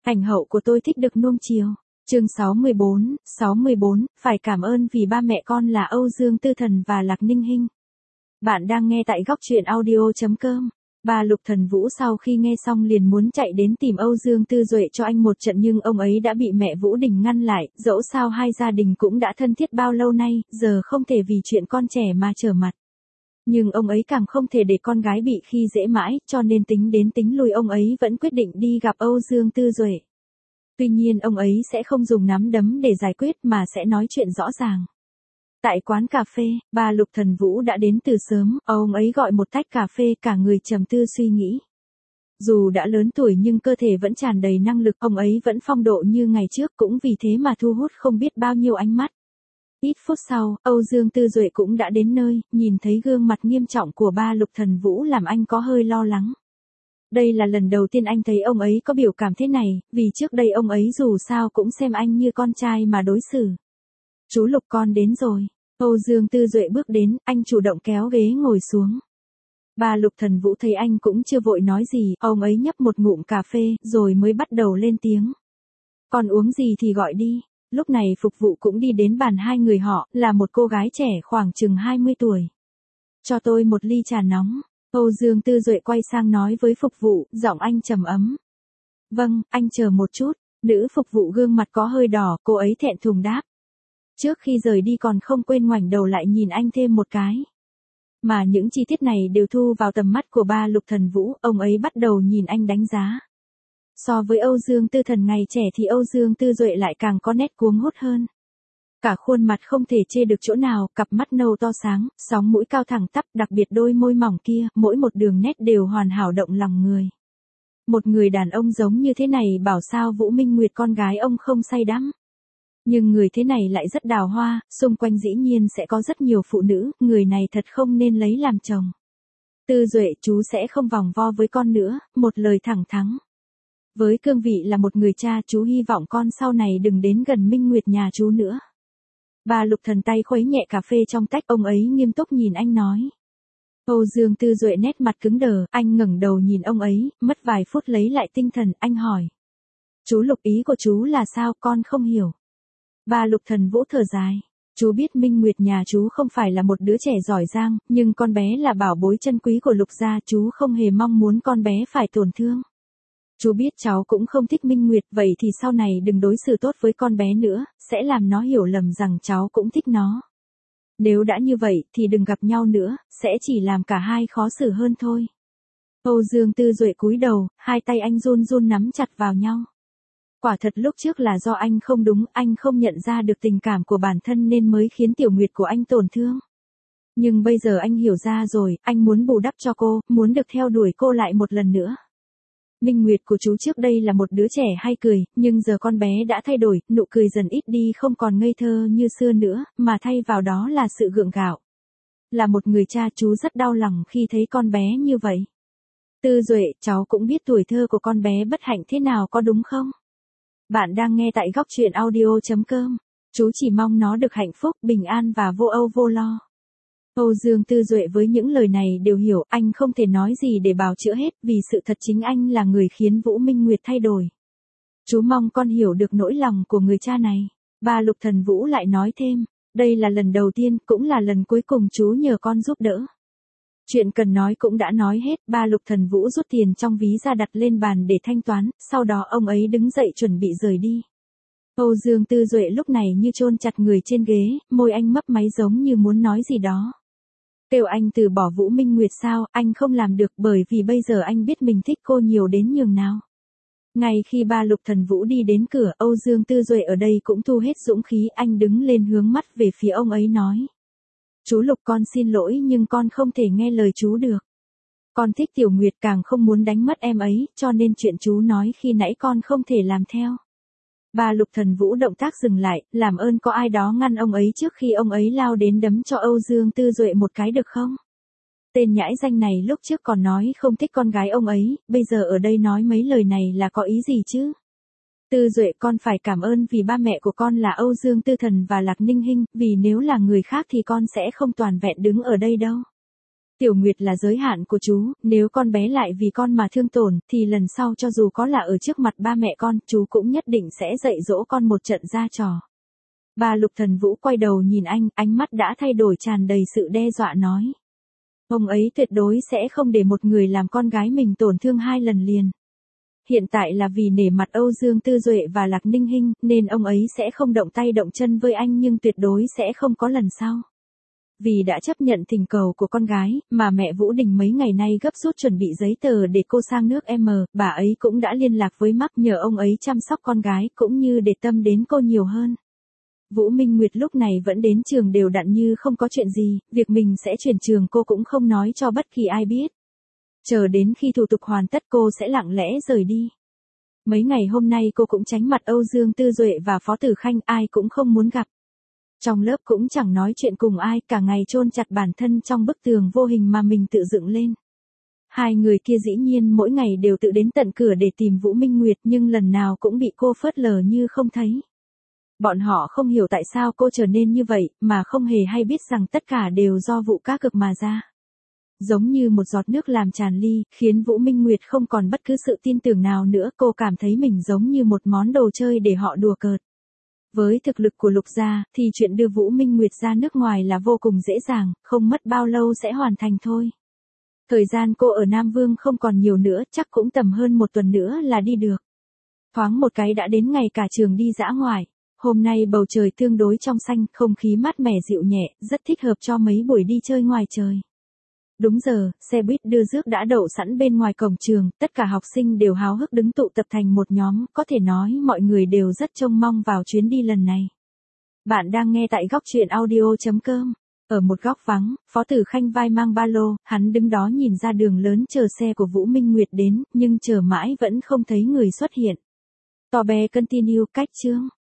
Ảnh hậu của tôi thích được nuông chiều. Chương 64, phải cảm ơn vì ba mẹ con là Âu Dương Tư Thần và Lạc Ninh Hinh. Bạn đang nghe tại góc truyện audio.com. Bà Lục Thần Vũ sau khi nghe xong liền muốn chạy đến tìm Âu Dương Tư Duệ cho anh một trận, nhưng ông ấy đã bị mẹ Vũ Đình ngăn lại, dẫu sao hai gia đình cũng đã thân thiết bao lâu nay, giờ không thể vì chuyện con trẻ mà trở mặt. Nhưng ông ấy càng không thể để con gái bị khi dễ mãi, cho nên tính đến tính lui ông ấy vẫn quyết định đi gặp Âu Dương Tư Duệ. Tuy nhiên ông ấy sẽ không dùng nắm đấm để giải quyết mà sẽ nói chuyện rõ ràng. Tại quán cà phê, bà Lục Thần Vũ đã đến từ sớm, ông ấy gọi một tách cà phê, cả người trầm tư suy nghĩ. Dù đã lớn tuổi nhưng cơ thể vẫn tràn đầy năng lực, ông ấy vẫn phong độ như ngày trước, cũng vì thế mà thu hút không biết bao nhiêu ánh mắt. Ít phút sau, Âu Dương Tư Duệ cũng đã đến nơi, nhìn thấy gương mặt nghiêm trọng của ba Lục Thần Vũ làm anh có hơi lo lắng. Đây là lần đầu tiên anh thấy ông ấy có biểu cảm thế này, vì trước đây ông ấy dù sao cũng xem anh như con trai mà đối xử. Chú Lục, con đến rồi. Âu Dương Tư Duệ bước đến, anh chủ động kéo ghế ngồi xuống. Bà Lục Thần Vũ thấy anh cũng chưa vội nói gì, ông ấy nhấp một ngụm cà phê, rồi mới bắt đầu lên tiếng. Con uống gì thì gọi đi. Lúc này phục vụ cũng đi đến bàn hai người họ, là một cô gái trẻ khoảng chừng 20 tuổi. Cho tôi một ly trà nóng. Âu Dương Tư Duệ quay sang nói với phục vụ, giọng anh trầm ấm. Vâng, anh chờ một chút. Nữ phục vụ gương mặt có hơi đỏ, cô ấy thẹn thùng đáp. Trước khi rời đi còn không quên ngoảnh đầu lại nhìn anh thêm một cái. Mà những chi tiết này đều thu vào tầm mắt của ba Lục Thần Vũ, ông ấy bắt đầu nhìn anh đánh giá. So với Âu Dương Tư Thần ngày trẻ thì Âu Dương Tư Duệ lại càng có nét cuống hút hơn. Cả khuôn mặt không thể chê được chỗ nào, cặp mắt nâu to sáng, sóng mũi cao thẳng tắp, đặc biệt đôi môi mỏng kia, mỗi một đường nét đều hoàn hảo động lòng người. Một người đàn ông giống như thế này bảo sao Vũ Minh Nguyệt con gái ông không say đắm. Nhưng người thế này lại rất đào hoa, xung quanh dĩ nhiên sẽ có rất nhiều phụ nữ, người này thật không nên lấy làm chồng. Tư Duệ, chú sẽ không vòng vo với con nữa, một lời thẳng thắn. Với cương vị là một người cha, chú hy vọng con sau này đừng đến gần Minh Nguyệt nhà chú nữa. Bà Lục Thần tay khuấy nhẹ cà phê trong tách, ông ấy nghiêm túc nhìn anh nói. Âu Dương Tư Duệ nét mặt cứng đờ, anh ngẩng đầu nhìn ông ấy, mất vài phút lấy lại tinh thần, anh hỏi. Chú Lục, ý của chú là sao, con không hiểu. Bà Lục Thần Vũ thở dài. Chú biết Minh Nguyệt nhà chú không phải là một đứa trẻ giỏi giang, nhưng con bé là bảo bối chân quý của Lục gia, chú không hề mong muốn con bé phải tổn thương. Chú biết cháu cũng không thích Minh Nguyệt, vậy thì sau này đừng đối xử tốt với con bé nữa, sẽ làm nó hiểu lầm rằng cháu cũng thích nó. Nếu đã như vậy thì đừng gặp nhau nữa, sẽ chỉ làm cả hai khó xử hơn thôi. Âu Dương Tư Duệ cúi đầu, hai tay anh run run nắm chặt vào nhau. Quả thật lúc trước là do anh không đúng, anh không nhận ra được tình cảm của bản thân nên mới khiến Tiểu Nguyệt của anh tổn thương. Nhưng bây giờ anh hiểu ra rồi, anh muốn bù đắp cho cô, muốn được theo đuổi cô lại một lần nữa. Minh Nguyệt của chú trước đây là một đứa trẻ hay cười, nhưng giờ con bé đã thay đổi, nụ cười dần ít đi, không còn ngây thơ như xưa nữa, mà thay vào đó là sự gượng gạo. Là một người cha, chú rất đau lòng khi thấy con bé như vậy. Tư Duệ, cháu cũng biết tuổi thơ của con bé bất hạnh thế nào có đúng không? Bạn đang nghe tại góc truyện audio.com. Chú chỉ mong nó được hạnh phúc, bình an và vô âu vô lo. Âu Dương Tư Duệ với những lời này đều hiểu, anh không thể nói gì để bào chữa hết, vì sự thật chính anh là người khiến Vũ Minh Nguyệt thay đổi. Chú mong con hiểu được nỗi lòng của người cha này. Bà Lục Thần Vũ lại nói thêm, đây là lần đầu tiên, cũng là lần cuối cùng chú nhờ con giúp đỡ. Chuyện cần nói cũng đã nói hết, ba Lục Thần Vũ rút tiền trong ví ra đặt lên bàn để thanh toán, sau đó ông ấy đứng dậy chuẩn bị rời đi. Âu Dương Tư Duệ lúc này như chôn chặt người trên ghế, môi anh mấp máy giống như muốn nói gì đó. Kêu anh từ bỏ Vũ Minh Nguyệt sao, anh không làm được, bởi vì bây giờ anh biết mình thích cô nhiều đến nhường nào. Ngay khi ba Lục Thần Vũ đi đến cửa, Âu Dương Tư Duệ ở đây cũng thu hết dũng khí, anh đứng lên hướng mắt về phía ông ấy nói. Chú Lục, con xin lỗi nhưng con không thể nghe lời chú được. Con thích Tiểu Nguyệt, càng không muốn đánh mất em ấy, cho nên chuyện chú nói khi nãy con không thể làm theo. Bà Lục Thần Vũ động tác dừng lại, làm ơn có ai đó ngăn ông ấy trước khi ông ấy lao đến đấm cho Âu Dương Tư Duệ một cái được không? Tên nhãi danh này lúc trước còn nói không thích con gái ông ấy, bây giờ ở đây nói mấy lời này là có ý gì chứ? Tư Duệ, con phải cảm ơn vì ba mẹ của con là Âu Dương Tư Thần và Lạc Ninh Hinh, vì nếu là người khác thì con sẽ không toàn vẹn đứng ở đây đâu. Tiểu Nguyệt là giới hạn của chú, nếu con bé lại vì con mà thương tổn, thì lần sau cho dù có là ở trước mặt ba mẹ con, chú cũng nhất định sẽ dạy dỗ con một trận ra trò. Bà Lục Thần Vũ quay đầu nhìn anh, ánh mắt đã thay đổi tràn đầy sự đe dọa nói. Ông ấy tuyệt đối sẽ không để một người làm con gái mình tổn thương 2 lần liền. Hiện tại là vì nể mặt Âu Dương Tư Duệ và Lạc Ninh Hinh, nên ông ấy sẽ không động tay động chân với anh nhưng tuyệt đối sẽ không có lần sau. Vì đã chấp nhận thỉnh cầu của con gái, mà mẹ Vũ Đình mấy ngày nay gấp rút chuẩn bị giấy tờ để cô sang nước M, bà ấy cũng đã liên lạc với Mark nhờ ông ấy chăm sóc con gái cũng như để tâm đến cô nhiều hơn. Vũ Minh Nguyệt lúc này vẫn đến trường đều đặn như không có chuyện gì, việc mình sẽ chuyển trường cô cũng không nói cho bất kỳ ai biết. Chờ đến khi thủ tục hoàn tất cô sẽ lặng lẽ rời đi. Mấy ngày hôm nay cô cũng tránh mặt Âu Dương Tư Duệ và Phó Tử Khanh, ai cũng không muốn gặp. Trong lớp cũng chẳng nói chuyện cùng ai, cả ngày chôn chặt bản thân trong bức tường vô hình mà mình tự dựng lên. Hai người kia dĩ nhiên mỗi ngày đều tự đến tận cửa để tìm Vũ Minh Nguyệt nhưng lần nào cũng bị cô phớt lờ như không thấy. Bọn họ không hiểu tại sao cô trở nên như vậy, mà không hề hay biết rằng tất cả đều do vụ cá cược mà ra. Giống như một giọt nước làm tràn ly, khiến Vũ Minh Nguyệt không còn bất cứ sự tin tưởng nào nữa, cô cảm thấy mình giống như một món đồ chơi để họ đùa cợt. Với thực lực của Lục gia, thì chuyện đưa Vũ Minh Nguyệt ra nước ngoài là vô cùng dễ dàng, không mất bao lâu sẽ hoàn thành thôi. Thời gian cô ở Nam Vương không còn nhiều nữa, chắc cũng tầm hơn 1 tuần nữa là đi được. Thoáng một cái đã đến ngày cả trường đi dã ngoại. Hôm nay bầu trời tương đối trong xanh, không khí mát mẻ dịu nhẹ, rất thích hợp cho mấy buổi đi chơi ngoài trời. Đúng giờ, xe buýt đưa rước đã đậu sẵn bên ngoài cổng trường, tất cả học sinh đều háo hức đứng tụ tập thành một nhóm, có thể nói mọi người đều rất trông mong vào chuyến đi lần này. Bạn đang nghe tại góc truyện audio.com. Ở một góc vắng, Phó Tử Khanh vai mang ba lô, hắn đứng đó nhìn ra đường lớn chờ xe của Vũ Minh Nguyệt đến, nhưng chờ mãi vẫn không thấy người xuất hiện. Tò bé continue cách chương.